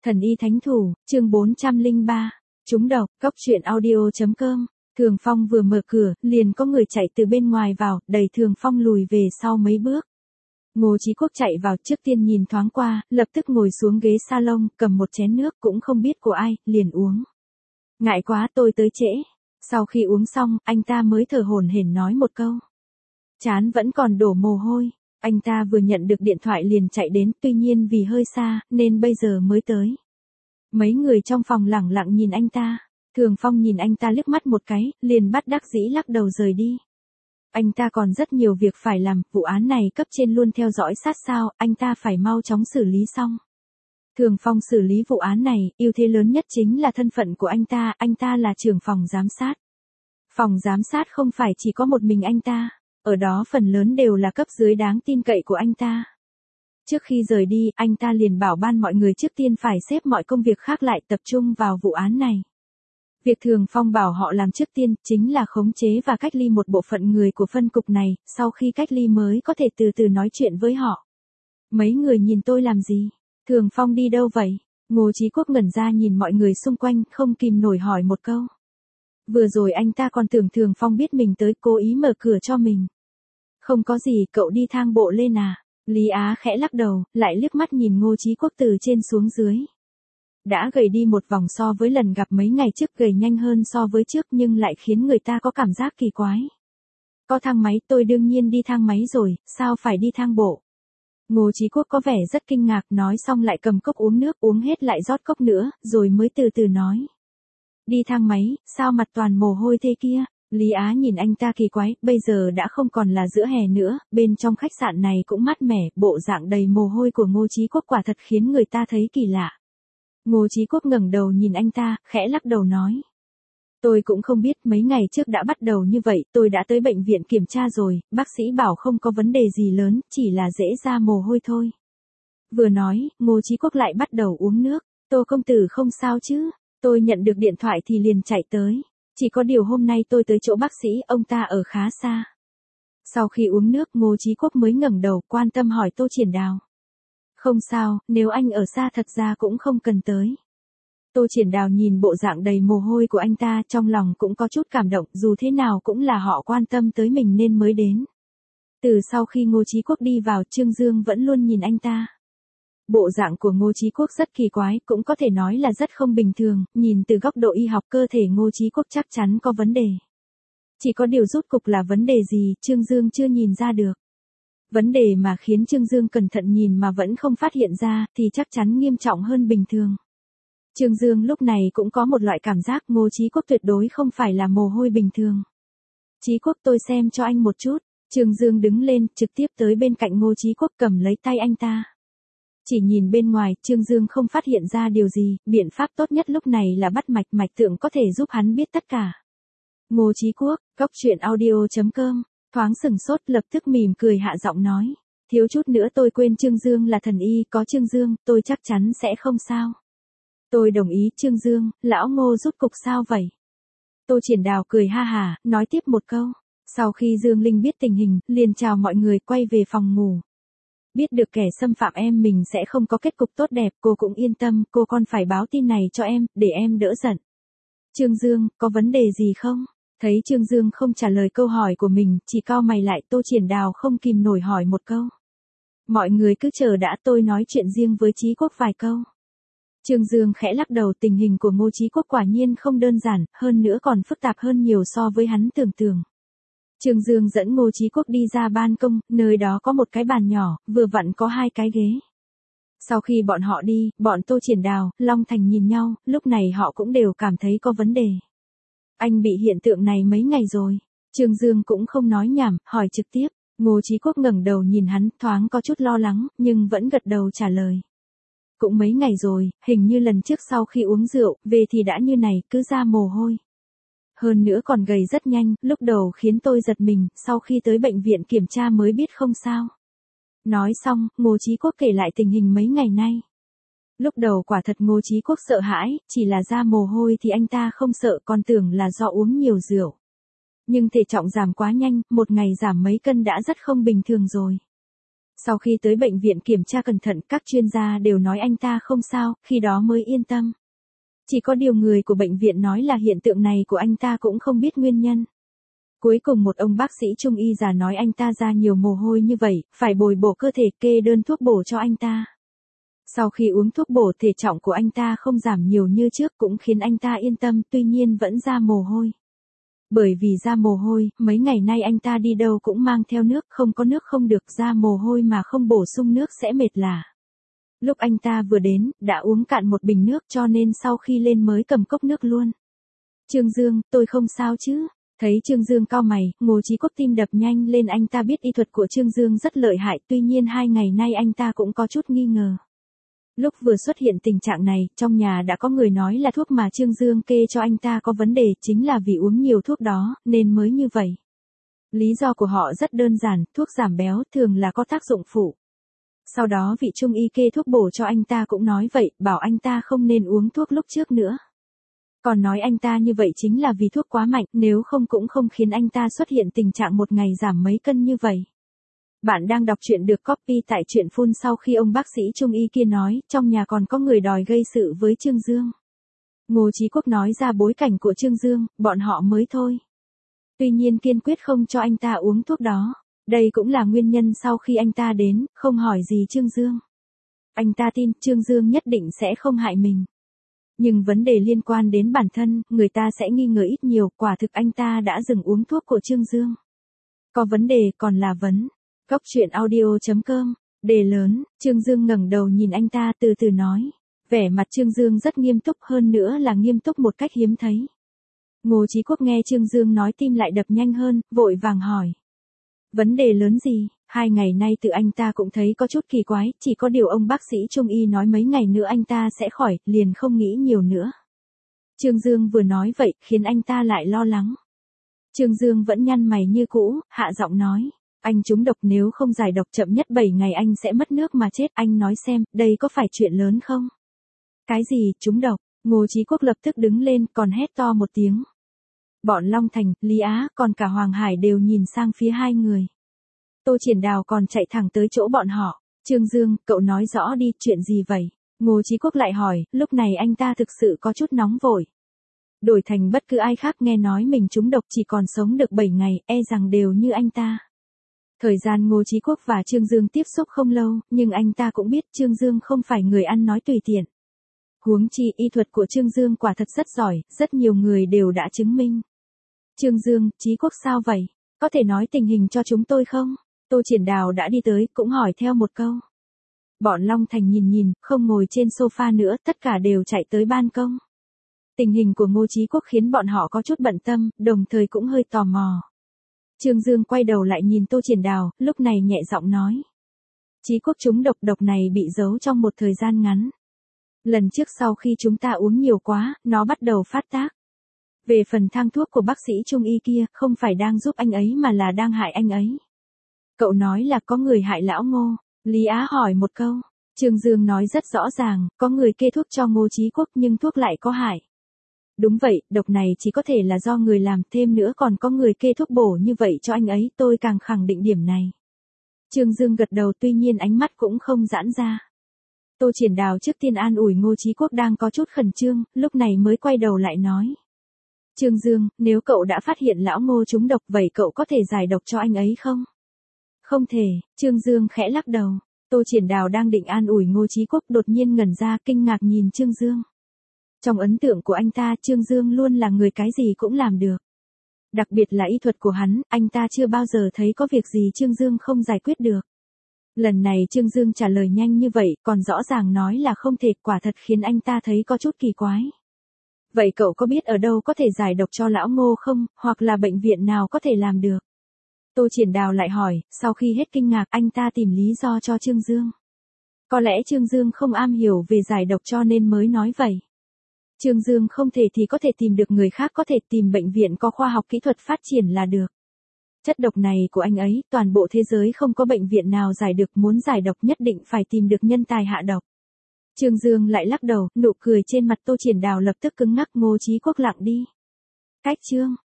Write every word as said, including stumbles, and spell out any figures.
Thần y thánh thủ, chương bốn trăm lẻ ba. Trúng độc, cốc truyện audio.com. Thường Phong vừa mở cửa, liền có người chạy từ bên ngoài vào, đẩy Thường Phong lùi về sau mấy bước. Ngô Chí Quốc chạy vào, trước tiên nhìn thoáng qua, lập tức ngồi xuống ghế salon, cầm một chén nước cũng không biết của ai, liền uống. Ngại quá, tôi tới trễ. Sau khi uống xong, anh ta mới thở hổn hển nói một câu. Chán vẫn còn đổ mồ hôi. Anh ta vừa nhận được điện thoại liền chạy đến, tuy nhiên vì hơi xa, nên bây giờ mới tới. Mấy người trong phòng lẳng lặng nhìn anh ta. Thường Phong nhìn anh ta liếc mắt một cái, liền bắt đắc dĩ lắc đầu rời đi. Anh ta còn rất nhiều việc phải làm, vụ án này cấp trên luôn theo dõi sát sao, anh ta phải mau chóng xử lý xong. Thường Phong xử lý vụ án này, ưu thế lớn nhất chính là thân phận của anh ta, anh ta là trưởng phòng giám sát. Phòng giám sát không phải chỉ có một mình anh ta, ở đó phần lớn đều là cấp dưới đáng tin cậy của anh ta. Trước khi rời đi, anh ta liền bảo ban mọi người trước tiên phải xếp mọi công việc khác lại, tập trung vào vụ án này. Việc Thường Phong bảo họ làm trước tiên, chính là khống chế và cách ly một bộ phận người của phân cục này, sau khi cách ly mới có thể từ từ nói chuyện với họ. Mấy người nhìn tôi làm gì? Thường Phong đi đâu vậy? Ngô Chí Quốc ngẩn ra nhìn mọi người xung quanh, không kìm nổi hỏi một câu. Vừa rồi anh ta còn tưởng Thường Phong biết mình tới, cố ý mở cửa cho mình. Không có gì, cậu đi thang bộ lên à? Lý Á khẽ lắc đầu, lại liếc mắt nhìn Ngô Chí Quốc từ trên xuống dưới. Đã gầy đi một vòng so với lần gặp mấy ngày trước, gầy nhanh hơn so với trước nhưng lại khiến người ta có cảm giác kỳ quái. Có thang máy, tôi đương nhiên đi thang máy rồi, sao phải đi thang bộ? Ngô Chí Quốc có vẻ rất kinh ngạc, nói xong lại cầm cốc uống nước, uống hết lại rót cốc nữa, rồi mới từ từ nói. Đi thang máy, sao mặt toàn mồ hôi thế kia? Lý Á nhìn anh ta kỳ quái, bây giờ đã không còn là giữa hè nữa, bên trong khách sạn này cũng mát mẻ, bộ dạng đầy mồ hôi của Ngô Chí Quốc quả thật khiến người ta thấy kỳ lạ. Ngô Chí Quốc ngẩng đầu nhìn anh ta, khẽ lắc đầu nói. Tôi cũng không biết, mấy ngày trước đã bắt đầu như vậy, tôi đã tới bệnh viện kiểm tra rồi, bác sĩ bảo không có vấn đề gì lớn, chỉ là dễ ra mồ hôi thôi. Vừa nói, Ngô Chí Quốc lại bắt đầu uống nước. Tô công tử không sao chứ? Tôi nhận được điện thoại thì liền chạy tới. Chỉ có điều hôm nay tôi tới chỗ bác sĩ, ông ta ở khá xa. Sau khi uống nước, Ngô Chí Quốc mới ngẩng đầu, quan tâm hỏi Tô Triển Đào. Không sao, nếu anh ở xa thật ra cũng không cần tới. Tô Triển Đào nhìn bộ dạng đầy mồ hôi của anh ta, trong lòng cũng có chút cảm động, dù thế nào cũng là họ quan tâm tới mình nên mới đến. Từ sau khi Ngô Chí Quốc đi vào, Trương Dương vẫn luôn nhìn anh ta. Bộ dạng của Ngô Chí Quốc rất kỳ quái, cũng có thể nói là rất không bình thường, nhìn từ góc độ y học cơ thể Ngô Chí Quốc chắc chắn có vấn đề. Chỉ có điều rốt cục là vấn đề gì, Trương Dương chưa nhìn ra được. Vấn đề mà khiến Trương Dương cẩn thận nhìn mà vẫn không phát hiện ra, thì chắc chắn nghiêm trọng hơn bình thường. Trương Dương lúc này cũng có một loại cảm giác Ngô Chí Quốc tuyệt đối không phải là mồ hôi bình thường. Chí Quốc, tôi xem cho anh một chút. Trương Dương đứng lên, trực tiếp tới bên cạnh Ngô Chí Quốc, cầm lấy tay anh ta. Chỉ nhìn bên ngoài, Trương Dương không phát hiện ra điều gì, biện pháp tốt nhất lúc này là bắt mạch, mạch tượng có thể giúp hắn biết tất cả. Ngô Chí Quốc, cốc truyện audio.com, thoáng sừng sốt, lập tức mỉm cười hạ giọng nói. Thiếu chút nữa tôi quên Trương Dương là thần y, có Trương Dương, tôi chắc chắn sẽ không sao. Tôi đồng ý. Trương Dương, lão Ngô rút cục sao vậy? Tô Triển Đào cười ha hả, nói tiếp một câu. Sau khi Dương Linh biết tình hình, liền chào mọi người, quay về phòng ngủ. Biết được kẻ xâm phạm em mình sẽ không có kết cục tốt đẹp, cô cũng yên tâm, cô còn phải báo tin này cho em, để em đỡ giận. Trương Dương, có vấn đề gì không? Thấy Trương Dương không trả lời câu hỏi của mình, chỉ cau mày lại, Tô Triển Đào không kìm nổi hỏi một câu. Mọi người cứ chờ đã, tôi nói chuyện riêng với Chí Quốc vài câu. Trương Dương khẽ lắc đầu, tình hình của Ngô Chí Quốc quả nhiên không đơn giản, hơn nữa còn phức tạp hơn nhiều so với hắn tưởng tượng. Trương Dương dẫn Ngô Chí Quốc đi ra ban công, nơi đó có một cái bàn nhỏ, vừa vặn có hai cái ghế. Sau khi bọn họ đi, bọn Tô Triển Đào, Long Thành nhìn nhau, lúc này họ cũng đều cảm thấy có vấn đề. Anh bị hiện tượng này mấy ngày rồi. Trương Dương cũng không nói nhảm, hỏi trực tiếp. Ngô Chí Quốc ngẩng đầu nhìn hắn, thoáng có chút lo lắng, nhưng vẫn gật đầu trả lời. Cũng mấy ngày rồi, hình như lần trước sau khi uống rượu, về thì đã như này, cứ ra mồ hôi. Hơn nữa còn gầy rất nhanh, lúc đầu khiến tôi giật mình, sau khi tới bệnh viện kiểm tra mới biết không sao. Nói xong, Ngô Chí Quốc kể lại tình hình mấy ngày nay. Lúc đầu quả thật Ngô Chí Quốc sợ hãi, chỉ là ra mồ hôi thì anh ta không sợ, còn tưởng là do uống nhiều rượu. Nhưng thể trọng giảm quá nhanh, một ngày giảm mấy cân đã rất không bình thường rồi. Sau khi tới bệnh viện kiểm tra cẩn thận, các chuyên gia đều nói anh ta không sao, khi đó mới yên tâm. Chỉ có điều người của bệnh viện nói là hiện tượng này của anh ta cũng không biết nguyên nhân. Cuối cùng một ông bác sĩ trung y già nói anh ta ra nhiều mồ hôi như vậy, phải bồi bổ cơ thể, kê đơn thuốc bổ cho anh ta. Sau khi uống thuốc bổ, thể trọng của anh ta không giảm nhiều như trước, cũng khiến anh ta yên tâm, tuy nhiên vẫn ra mồ hôi. Bởi vì ra mồ hôi, mấy ngày nay anh ta đi đâu cũng mang theo nước, không có nước không được, ra mồ hôi mà không bổ sung nước sẽ mệt lả. Lúc anh ta vừa đến, đã uống cạn một bình nước, cho nên sau khi lên mới cầm cốc nước luôn. Trương Dương, tôi không sao chứ? Thấy Trương Dương cau mày, Ngô Chí Quốc tim đập nhanh lên, anh ta biết y thuật của Trương Dương rất lợi hại, tuy nhiên hai ngày nay anh ta cũng có chút nghi ngờ. Lúc vừa xuất hiện tình trạng này, trong nhà đã có người nói là thuốc mà Trương Dương kê cho anh ta có vấn đề, chính là vì uống nhiều thuốc đó, nên mới như vậy. Lý do của họ rất đơn giản, thuốc giảm béo thường là có tác dụng phụ. Sau đó vị trung y kê thuốc bổ cho anh ta cũng nói vậy, bảo anh ta không nên uống thuốc lúc trước nữa. Còn nói anh ta như vậy chính là vì thuốc quá mạnh, nếu không cũng không khiến anh ta xuất hiện tình trạng một ngày giảm mấy cân như vậy. Bạn đang đọc truyện được copy tại truyện phun. Sau khi ông bác sĩ trung y kia nói, trong nhà còn có người đòi gây sự với Trương Dương. Ngô Chí Quốc nói ra bối cảnh của Trương Dương, bọn họ mới thôi. Tuy nhiên kiên quyết không cho anh ta uống thuốc đó. Đây cũng là nguyên nhân sau khi anh ta đến, không hỏi gì Trương Dương. Anh ta tin Trương Dương nhất định sẽ không hại mình. Nhưng vấn đề liên quan đến bản thân, người ta sẽ nghi ngờ ít nhiều, quả thực anh ta đã dừng uống thuốc của Trương Dương. Có vấn đề còn là vấn. Góc truyện audio chấm com, đề lớn, Trương Dương ngẩng đầu nhìn anh ta từ từ nói. Vẻ mặt Trương Dương rất nghiêm túc, hơn nữa là nghiêm túc một cách hiếm thấy. Ngô Chí Quốc nghe Trương Dương nói tim lại đập nhanh hơn, vội vàng hỏi. Vấn đề lớn gì? Hai ngày nay tự anh ta cũng thấy có chút kỳ quái, chỉ có điều ông bác sĩ trung y nói mấy ngày nữa anh ta sẽ khỏi, liền không nghĩ nhiều nữa. Trương Dương vừa nói vậy, khiến anh ta lại lo lắng. Trương Dương vẫn nhăn mày như cũ, hạ giọng nói. Anh trúng độc, nếu không giải độc chậm nhất bảy ngày anh sẽ mất nước mà chết, anh nói xem, đây có phải chuyện lớn không? Cái gì, trúng độc? Ngô Chí Quốc lập tức đứng lên, còn hét to một tiếng. Bọn Long Thành, Lý Á, còn cả Hoàng Hải đều nhìn sang phía hai người. Tô Triển Đào còn chạy thẳng tới chỗ bọn họ. Trương Dương, cậu nói rõ đi, chuyện gì vậy? Ngô Chí Quốc lại hỏi, lúc này anh ta thực sự có chút nóng vội. Đổi thành bất cứ ai khác nghe nói mình trúng độc chỉ còn sống được bảy ngày, e rằng đều như anh ta. Thời gian Ngô Chí Quốc và Trương Dương tiếp xúc không lâu, nhưng anh ta cũng biết Trương Dương không phải người ăn nói tùy tiện. Huống chi y thuật của Trương Dương quả thật rất giỏi, rất nhiều người đều đã chứng minh. Trương Dương, Chí Quốc sao vậy? Có thể nói tình hình cho chúng tôi không? Tô Triển Đào đã đi tới, cũng hỏi theo một câu. Bọn Long Thành nhìn nhìn, không ngồi trên sofa nữa, tất cả đều chạy tới ban công. Tình hình của Ngô Chí Quốc khiến bọn họ có chút bận tâm, đồng thời cũng hơi tò mò. Trương Dương quay đầu lại nhìn Tô Triển Đào, lúc này nhẹ giọng nói. Chí Quốc trúng độc, độc này bị giấu trong một thời gian ngắn. Lần trước sau khi chúng ta uống nhiều quá, nó bắt đầu phát tác. Về phần thang thuốc của bác sĩ trung y kia, không phải đang giúp anh ấy mà là đang hại anh ấy. Cậu nói là có người hại lão Ngô. Lý Á hỏi một câu. Trương Dương nói rất rõ ràng, có người kê thuốc cho Ngô Chí Quốc nhưng thuốc lại có hại. Đúng vậy, độc này chỉ có thể là do người làm, thêm nữa còn có người kê thuốc bổ như vậy cho anh ấy, tôi càng khẳng định điểm này. Trương Dương gật đầu, tuy nhiên ánh mắt cũng không giãn ra. Tô Triển Đào trước tiên an ủi Ngô Chí Quốc đang có chút khẩn trương, lúc này mới quay đầu lại nói. Trương Dương, nếu cậu đã phát hiện lão Ngô trúng độc, vậy cậu có thể giải độc cho anh ấy không? Không thể, Trương Dương khẽ lắc đầu. Tô Triển Đào đang định an ủi Ngô Chí Quốc, đột nhiên ngẩn ra, kinh ngạc nhìn Trương Dương. Trong ấn tượng của anh ta, Trương Dương luôn là người cái gì cũng làm được. Đặc biệt là y thuật của hắn, anh ta chưa bao giờ thấy có việc gì Trương Dương không giải quyết được. Lần này Trương Dương trả lời nhanh như vậy, còn rõ ràng nói là không thể, quả thật khiến anh ta thấy có chút kỳ quái. Vậy cậu có biết ở đâu có thể giải độc cho lão Ngô không, hoặc là bệnh viện nào có thể làm được? Tô Triển Đào lại hỏi, sau khi hết kinh ngạc anh ta tìm lý do cho Trương Dương. Có lẽ Trương Dương không am hiểu về giải độc cho nên mới nói vậy. Trương Dương không thể thì có thể tìm được người khác, có thể tìm bệnh viện có khoa học kỹ thuật phát triển là được. Chất độc này của anh ấy, toàn bộ thế giới không có bệnh viện nào giải được, muốn giải độc nhất định phải tìm được nhân tài hạ độc. Trương Dương lại lắc đầu, nụ cười trên mặt Tô Triển Đào lập tức cứng ngắc. Ngô Chí Quốc lặng đi. Cách chương.